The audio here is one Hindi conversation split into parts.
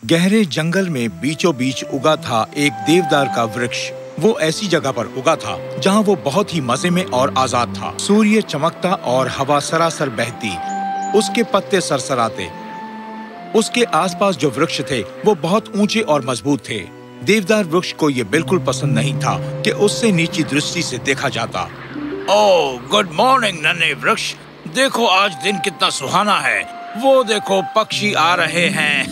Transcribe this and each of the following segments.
गहरे जंगल में बीचों बीच उगा था एक देवदार का वृक्ष। वो ऐसी जगह पर उगा था जहाँ वो बहुत ही मजे में और आजाद था। सूर्य चमकता और हवा सरासर बहती, उसके पत्ते सरसराते। उसके आसपास जो वृक्ष थे वो बहुत ऊंचे और मजबूत थे। देवदार वृक्ष को ये बिल्कुल पसंद नहीं था कि उससे नीची दृष्टि से देखा जाता। ओह, गुड मॉर्निंग नन्हे वृक्ष, देखो आज दिन कितना सुहाना है। वो देखो पक्षी आ रहे हैं।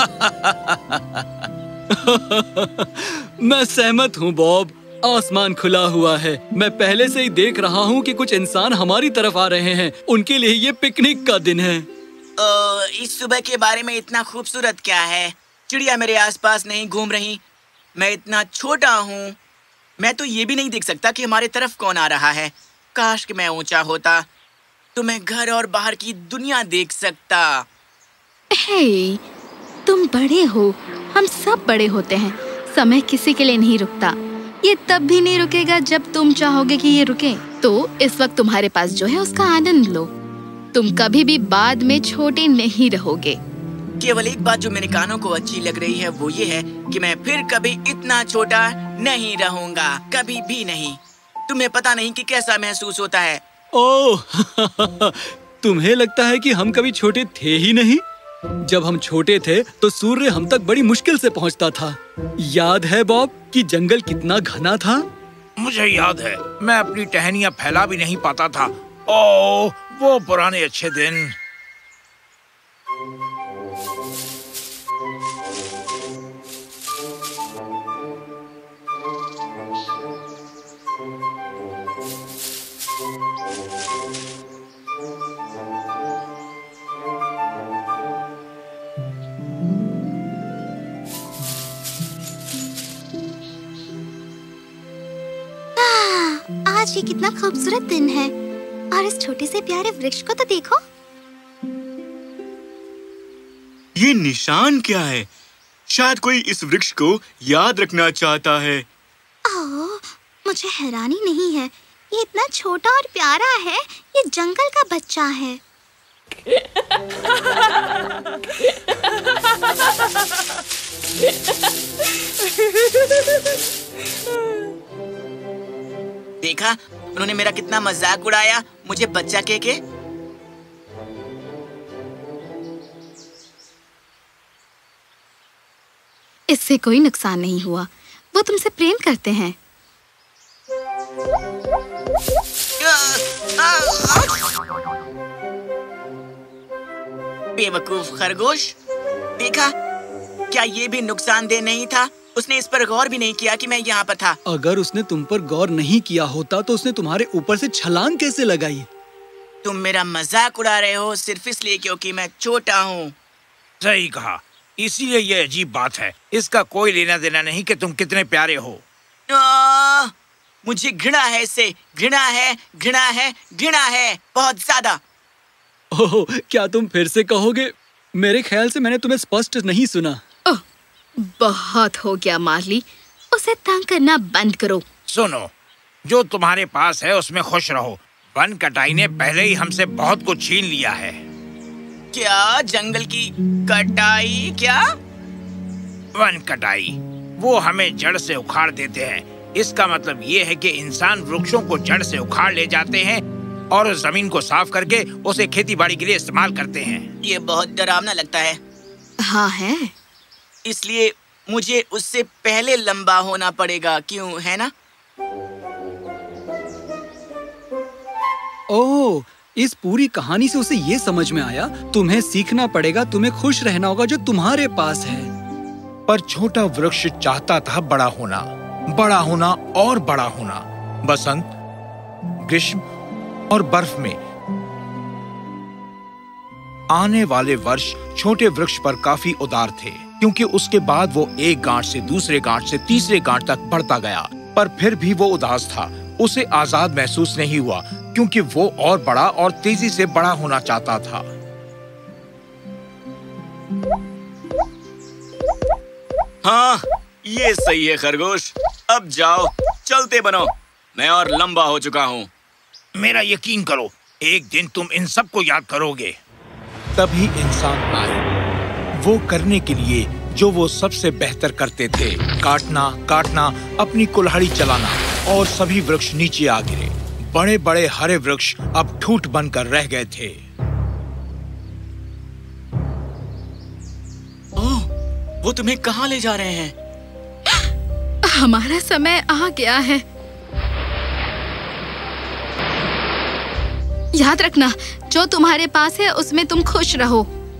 मैं सहमत हूँ बॉब, आसमान खुला हुआ है। मैं पहले से ही देख रहा हूँ कि कुछ इंसान हमारी तरफ आ रहे हैं। उनके लिए ये पिकनिक का दिन है। इस सुबह के बारे में इतना खूबसूरत क्या है? चिड़िया मेरे आसपास नहीं घूम रही। मैं इतना छोटा हूँ, मैं तो ये भी नहीं देख सकता कि हमारे तरफ कौन आ रहा है। काश कि मैं ऊंचा होता तो मैं घर और बाहर की दुनिया देख सकता। हे, तुम बड़े हो, हम सब बड़े होते हैं। समय किसी के लिए नहीं रुकता। ये तब भी नहीं रुकेगा जब तुम चाहोगे कि ये रुके। तो इस वक्त तुम्हारे पास जो है उसका आनंद लो। तुम कभी भी बाद में छोटे नहीं रहोगे। केवल एक बात जो मेरे कानों को अच्छी लग रही है वो ये है कि मैं फिर कभी इतना छोटा नहीं रहूंगा, कभी भी नहीं। तुम्हें पता नहीं कि कैसा महसूस होता है। ओह, तुम्हें लगता है कि हम कभी छोटे थे ही नहीं? जब हम छोटे थे तो सूर्य हम तक बड़ी मुश्किल से पहुंचता था। याद है बॉब कि जंगल कितना घना था? मुझे याद है, मैं अपनी टहनियाँ फैला भी नहीं पाता था। ओह, वो पुराने अच्छे दिन। आज ये कितना खूबसूरत दिन है और इस छोटे से प्यारे वृक्ष को तो देखो। ये निशान क्या है? शायद कोई इस वृक्ष को याद रखना चाहता है। ओह, मुझे हैरानी नहीं है। ये इतना छोटा और प्यारा है। ये जंगल का बच्चा है। देखा, उन्होंने मेरा कितना मजाक उड़ाया मुझे बच्चा कह के। इससे कोई नुकसान नहीं हुआ। वो तुमसे प्रेम करते हैं। बेवकूफ खरगोश, देखा, क्या ये भी नुकसानदेह नहीं था? उसने इस पर गौर भी नहीं किया कि मैं यहाँ पर था। अगर उसने तुम पर गौर नहीं किया होता तो उसने तुम्हारे ऊपर से छलांग कैसे लगाई? तुम मेरा मजाक उड़ा रहे हो सिर्फ इसलिए क्योंकि मैं छोटा हूँ। सही कहा, इसीलिए ये अजीब बात है। इसका कोई लेना देना नहीं कि तुम कितने प्यारे हो। मुझे घृणा है इससे। घृणा है, घृणा है, घृणा है, बहुत ज्यादा। ओह, क्या तुम फिर से कहोगे? मेरे ख्याल से मैंने तुम्हें स्पष्ट नहीं सुना। बहुत हो गया मार्ली, उसे तंग करना बंद करो। सुनो, जो तुम्हारे पास है उसमें खुश रहो। वन कटाई ने पहले ही हमसे बहुत कुछ छीन लिया है। क्या? जंगल की कटाई? क्या? वन कटाई, वो हमें जड़ से उखाड़ देते हैं। इसका मतलब ये है कि इंसान वृक्षों को जड़ से उखाड़ ले जाते हैं और उस जमीन को साफ करके उसे खेती बाड़ी के लिए इस्तेमाल करते हैं। ये बहुत डरावना लगता है। हाँ है। इसलिए मुझे उससे पहले लंबा होना पड़ेगा, क्यों, है ना? ओह, इस पूरी कहानी से उसे ये समझ में आया, तुम्हें सीखना पड़ेगा, तुम्हें खुश रहना होगा जो तुम्हारे पास है। पर छोटा वृक्ष चाहता था बड़ा होना और बड़ा होना। बसंत, ग्रीष्म और बर्फ में आने वाले वर्ष छोटे वृक्ष पर काफी उदार थे, क्योंकि उसके बाद वो एक गांठ से दूसरे गांठ से तीसरे गांठ तक बढ़ता गया। पर फिर भी वो उदास था। उसे आजाद महसूस नहीं हुआ, क्योंकि वो और बड़ा और तेजी से बड़ा होना चाहता था। हाँ, ये सही है खरगोश। अब जाओ, चलते बनो। मैं और लंबा हो चुका हूँ। मेरा यकीन करो, एक दिन तुम इन सब को याद करोगे। तभी इंसान आए। वो करने के लिए जो वो सबसे बेहतर करते थे, काटना, काटना, अपनी कुल्हाड़ी चलाना, और सभी वृक्ष नीचे आ गिरे। बड़े बड़े हरे वृक्ष अब ठूठ बनकर रह गए थे। ओह, वो तुम्हें कहाँ ले जा रहे हैं? हमारा समय आ गया है। याद रखना, जो तुम्हारे पास है उसमें तुम खुश रहो।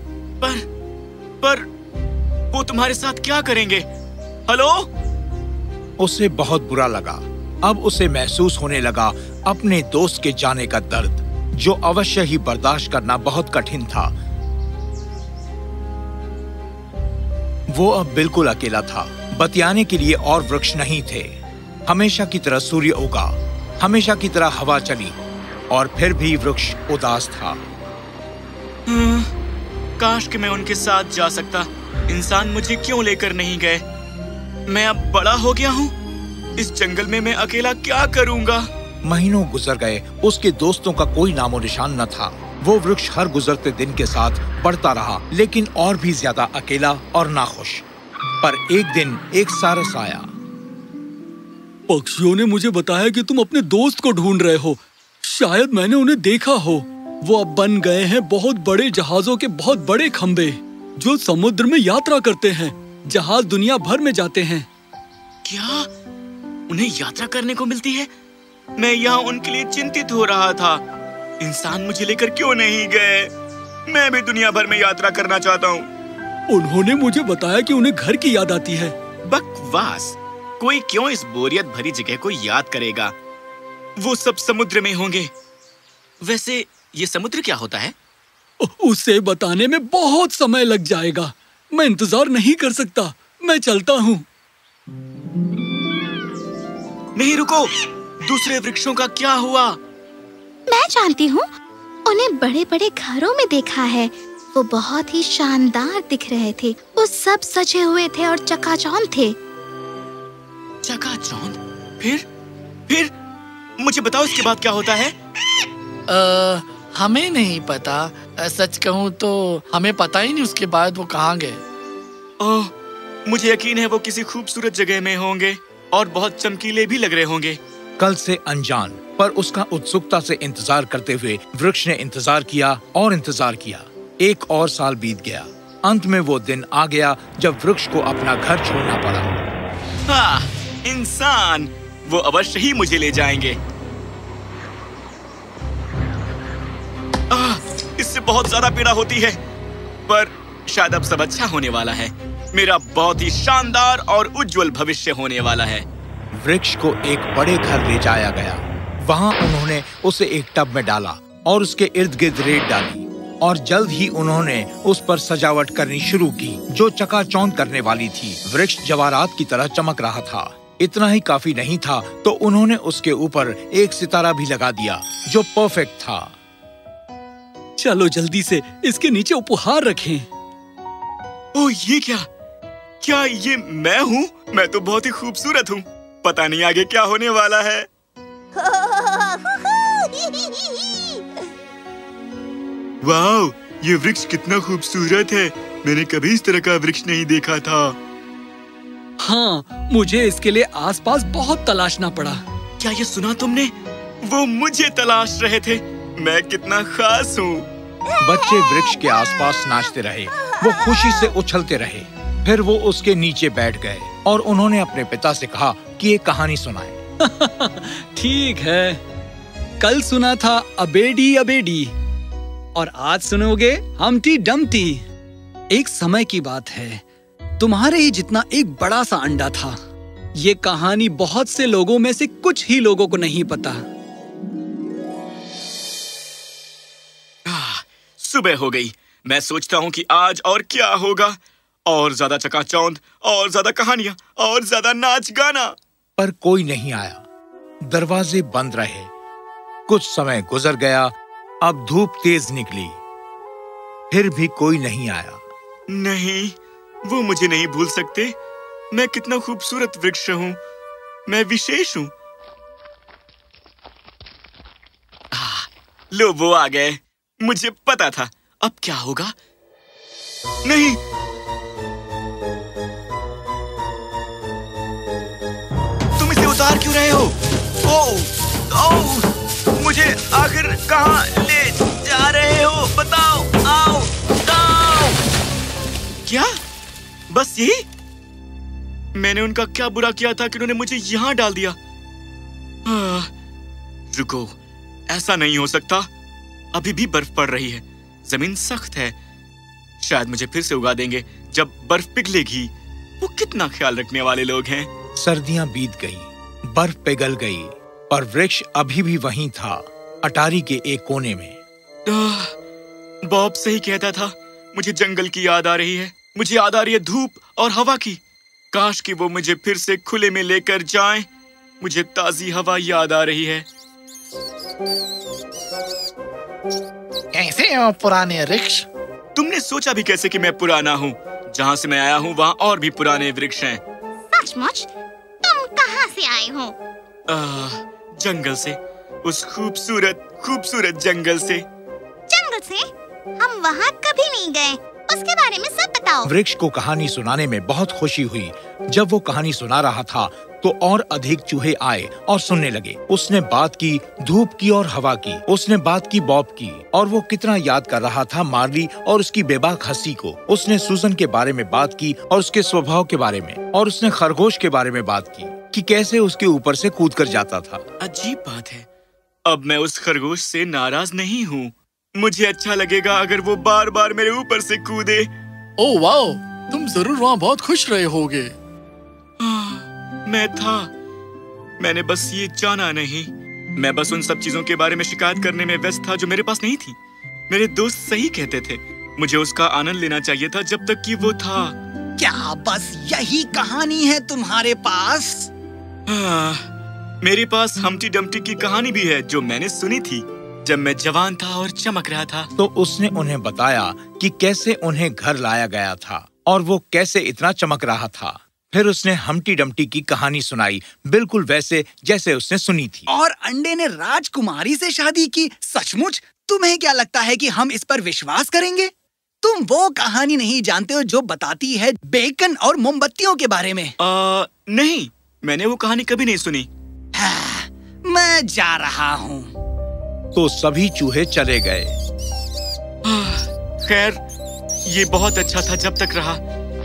पर वो तुम्हारे साथ क्या करेंगे? हेलो? उसे बहुत बुरा लगा। अब उसे महसूस होने लगा अपने दोस्त के जाने का दर्द, जो अवश्य ही बर्दाश्त करना बहुत कठिन था। वो अब बिल्कुल अकेला था। बतियाने के लिए और वृक्ष नहीं थे। हमेशा की तरह सूर्य उगा, हमेशा की तरह हवा चली, और फिर भी वृक्ष उदास था। काश कि मैं उनके साथ जा सकता। इंसान मुझे क्यों लेकर नहीं गए? मैं अब बड़ा हो गया हूँ। इस जंगल में मैं अकेला क्या करूँगा? महीनों गुजर गए। उसके दोस्तों का कोई नामो निशान न था। वो वृक्ष हर गुजरते दिन के साथ बढ़ता रहा, लेकिन और भी ज्यादा अकेला और नाखुश। पर एक दिन एक सारस आया। पक्षियों ने मुझे बताया कि तुम अपने दोस्त को ढूंढ रहे हो। शायद मैंने उन्हें देखा हो। वो अब बन गए हैं बहुत बड़े जहाजों के बहुत बड़े खंबे, जो समुद्र में यात्रा करते हैं। जहाज दुनिया भर में जाते हैं। क्या उन्हें यात्रा करने को मिलती है? मैं यहाँ उनके लिए चिंतित हो रहा था। इंसान मुझे लेकर क्यों नहीं गए? मैं भी दुनिया भर में यात्रा करना चाहता हूँ। उन्होंने मुझे बताया कि उन्हें घर की याद आती है। बकवास! कोई क्यों इस बोरियत भरी जगह को याद करेगा? वो सब समुद्र में होंगे। वैसे ये समुद्र क्या होता है? उसे बताने में बहुत समय लग जाएगा। मैं इंतजार नहीं कर सकता। मैं चलता हूँ। नहीं, रुको। दूसरे वृक्षों का क्या हुआ? मैं जानती हूँ। उन्हें बड़े बड़े घरों में देखा है। वो बहुत ही शानदार दिख रहे थे। वो सब सजे हुए थे और चकाचौंध थे। चकाचौंध? फिर मुझे बताओ, इसके बाद क्या होता है? हमें नहीं पता। सच कहूँ तो हमें पता ही नहीं उसके बाद वो कहाँ गए। ओह, मुझे यकीन है वो किसी खूबसूरत जगह में होंगे और बहुत चमकीले भी लग रहे होंगे। कल से अनजान, पर उसका उत्सुकता से इंतजार करते हुए वृक्ष ने इंतजार किया और इंतजार किया। एक और साल बीत गया। अंत में वो दिन आ गया जब वृक्ष को अपना घर छोड़ना पड़ा। हाँ, इंसान! वो अवश्य ही मुझे ले जाएंगे। इससे बहुत ज्यादा पीड़ा होती है, पर शायद अब सब अच्छा होने वाला है। मेरा बहुत ही शानदार और उज्जवल भविष्य होने वाला है। वृक्ष को एक बड़े घर ले जाया गया। वहाँ उन्होंने उसे एक टब में डाला और उसके इर्द गिर्द रेत डाली, और जल्द ही उन्होंने उस पर सजावट करनी शुरू की, जो चकाचौंध करने वाली थी। वृक्ष जवाहरात की तरह चमक रहा था। इतना ही काफी नहीं था तो उन्होंने उसके ऊपर एक सितारा भी लगा दिया, जो परफेक्ट था। चलो जल्दी से इसके नीचे उपहार रखें। ओह, ये क्या? क्या ये मैं हूँ? मैं तो बहुत ही खूबसूरत हूँ। पता नहीं आगे क्या होने वाला है। वाह, ये वृक्ष कितना खूबसूरत है। मैंने कभी इस तरह का वृक्ष नहीं देखा था। हाँ, मुझे इसके लिए आसपास बहुत तलाशना पड़ा। क्या ये सुना तुमने? वो मुझे तलाश रहे थे। मैं कितना खास हूँ। बच्चे वृक्ष के आसपास नाचते रहे। वो खुशी से उछलते रहे। फिर वो उसके नीचे बैठ गए और उन्होंने अपने पिता से कहा कि एक कहानी सुनाए। ठीक है। कल सुना था अबेडी अबेडी, और आज सुनोगे हमटी डमटी। एक समय की बात है। तुम्हारे ही जितना एक बड़ा सा अंडा था। ये कहानी बहुत से लोगों में से कुछ ही लोगों को नहीं पता। सुबह हो गई। मैं सोचता हूँ कि आज और क्या होगा। और ज्यादा चकाचौंध, और ज्यादा कहानियां, और ज्यादा नाच गाना। पर कोई नहीं आया। दरवाजे बंद रहे। कुछ समय गुजर गया। अब धूप तेज निकली। फिर भी कोई नहीं आया। नहीं, वो मुझे नहीं भूल सकते। मैं कितना खूबसूरत वृक्ष हूँ। मैं विशेष हूँ। लो, वो आ गए। मुझे पता था। अब क्या होगा? नहीं, पुकार क्यों रहे हो? ओह, मुझे आखिर कहाँ ले जा रहे हो? बताओ। आओ, आओ। क्या? बस यही? मैंने उनका क्या बुरा किया था कि उन्होंने मुझे यहाँ डाल दिया? रुको, ऐसा नहीं हो सकता। अभी भी बर्फ पड़ रही है, जमीन सख्त है। शायद मुझे फिर से उगा देंगे जब बर्फ पिघलेगी। वो कितना ख्याल रखने वाले लोग हैं। सर्दियां बीत गई, बर्फ पिघल गई, पर वृक्ष अभी भी वहीं था, अटारी के एक कोने में। बॉब सही कहता था, मुझे जंगल की याद आ रही है। मुझे याद आ रही है धूप और हवा की। काश कि वो मुझे फिर से खुले में लेकर जाएं। मुझे ताजी हवा याद आ रही है। कैसे हो पुराने वृक्ष? तुमने सोचा भी कैसे कि मैं पुराना हूँ? जहाँ से मैं आया हूँ वहाँ और भी पुराने वृक्ष हैं। सचमुच? तुम कहाँ से आए हो? जंगल से, उस खूबसूरत जंगल से। जंगल से? हम वहाँ कभी नहीं गए। उसके बारे में सब बताओ। वृक्ष को कहानी सुनाने में बहुत खुशी हुई। जब वो कहानी सुना रहा था तो और अधिक चूहे आए और सुनने लगे। उसने बात की धूप की और हवा की। उसने बात की बॉब की और वो कितना याद कर रहा था मार्ली और उसकी बेबाक हंसी को। उसने सूजन के बारे में बात की और उसके स्वभाव के बारे में, और उसने खरगोश के बारे में बात की कि कैसे उसके ऊपर से कूद कर जाता था। अजीब बात है, अब मैं उस खरगोश से नाराज नहीं हूँ। मुझे अच्छा लगेगा अगर वो बार बार मेरे ऊपर से कूदे। ओह वाओ, तुम जरूर वहाँ बहुत खुश रहे होगे। मैंने बस ये जाना नहीं। मैं बस उन सब चीजों के बारे में शिकायत करने में व्यस्त था जो मेरे पास नहीं थी। मेरे दोस्त सही कहते थे, मुझे उसका आनंद लेना चाहिए था जब तक कि वो था। क्या बस यही कहानी है तुम्हारे पास? मेरे पास हम्टी डम्टी की कहानी भी है जो मैंने सुनी थी जब मैं जवान था और चमक रहा था। तो उसने उन्हें बताया कि कैसे उन्हें घर लाया गया था और वो कैसे इतना चमक रहा था। फिर उसने हम्टी डम्टी की कहानी सुनाई, बिल्कुल वैसे जैसे उसने सुनी थी। और अंडे ने राजकुमारी से शादी की? सचमुच? तुम्हें क्या लगता है कि हम इस पर विश्वास करेंगे? तुम वो कहानी नहीं जानते हो जो बताती है बेकन और मोमबत्तियों के बारे में। नहीं, मैंने वो कहानी कभी नहीं सुनी। मैं जा रहा हूँ। तो सभी चूहे चले गए। खैर, ये बहुत अच्छा था जब तक रहा।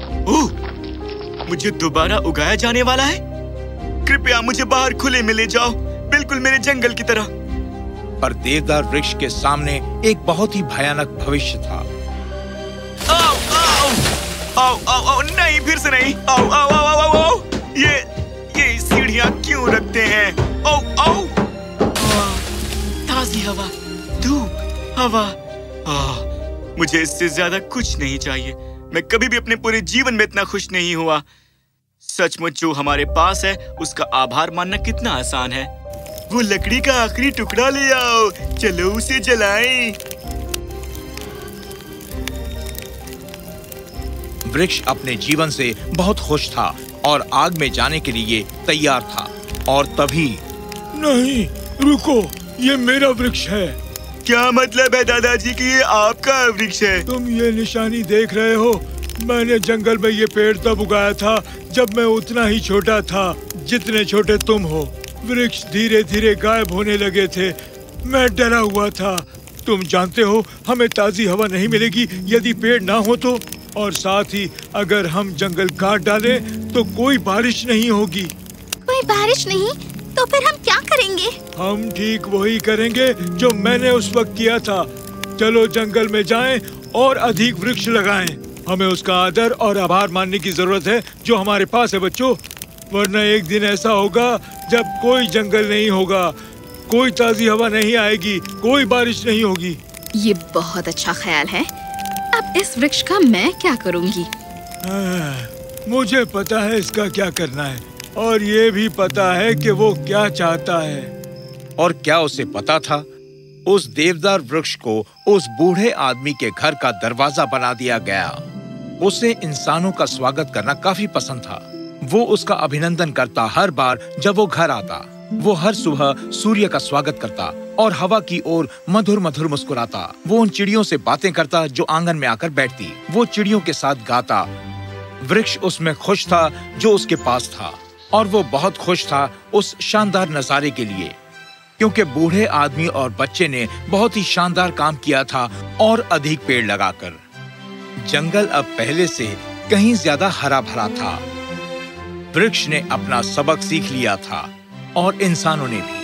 मुझे दोबारा उगाया जाने वाला है। कृपया मुझे बाहर खुले में ले जाओ, बिल्कुल मेरे जंगल की तरह। पर देवदार वृक्ष के सामने एक बहुत ही भयानक भविष्य था। आओ, आओ, आओ, आओ, आओ, नहीं, फिर से नहीं। आओ, आओ, आओ, आओ, आओ, ये सीढ़ियाँ क्यों रखते हैं? आओ, आओ, ताजी हवा, धूप, हवा। मुझे इससे ज्यादा कुछ नहीं चाहिए। मैं कभी भी अपने पूरे जीवन में इतना खुश नहीं हुआ। सचमुच जो हमारे पास है उसका आभार मानना कितना आसान है। वो लकड़ी का आखिरी टुकड़ा ले आओ, चलो उसे जलाएं। वृक्ष अपने जीवन से बहुत खुश था और आग में जाने के लिए तैयार था। और तभी नहीं, रुको, ये मेरा वृक्ष है। क्या मतलब है दादाजी कि ये आपका वृक्ष है? तुम ये निशानी देख रहे हो? मैंने जंगल में ये पेड़ तब उगाया था जब मैं उतना ही छोटा था जितने छोटे तुम हो। वृक्ष धीरे धीरे गायब होने लगे थे। मैं डरा हुआ था। तुम जानते हो, हमें ताजी हवा नहीं मिलेगी यदि पेड़ ना हो तो। और साथ ही अगर हम जंगल काट डालें तो कोई बारिश नहीं होगी। कोई बारिश नहीं? तो फिर हम क्या करेंगे? हम ठीक वही करेंगे जो मैंने उस वक्त किया था। चलो जंगल में जाएं और अधिक वृक्ष लगाएं। हमें उसका आदर और आभार मानने की जरूरत है जो हमारे पास है बच्चों, वरना एक दिन ऐसा होगा जब कोई जंगल नहीं होगा, कोई ताजी हवा नहीं आएगी, कोई बारिश नहीं होगी। ये बहुत अच्छा ख्याल है। अब इस वृक्ष का मैं क्या करूंगी? मुझे पता है इसका क्या करना है, और ये भी पता है कि वो क्या चाहता है। और क्या उसे पता था? उस देवदार वृक्ष को उस बूढ़े आदमी के घर का दरवाजा बना दिया गया। उसे इंसानों का स्वागत करना काफी पसंद था। वो उसका अभिनंदन करता हर बार जब वो घर आता। वो हर सुबह सूर्य का स्वागत करता और हवा की ओर मधुर मधुर मुस्कुराता। वो उन चिड़ियों से बातें करता जो आंगन में आकर बैठती। वो चिड़ियों के साथ गाता। वृक्ष उसमें खुश था जो उसके पास था। और वो बहुत खुश था उस शानदार नजारे के लिए, क्योंकि बूढ़े आदमी और बच्चे ने बहुत ही शानदार काम किया था और अधिक पेड़ लगाकर। जंगल अब पहले से कहीं ज्यादा हरा भरा था। वृक्ष ने अपना सबक सीख लिया था और इंसानों ने भी।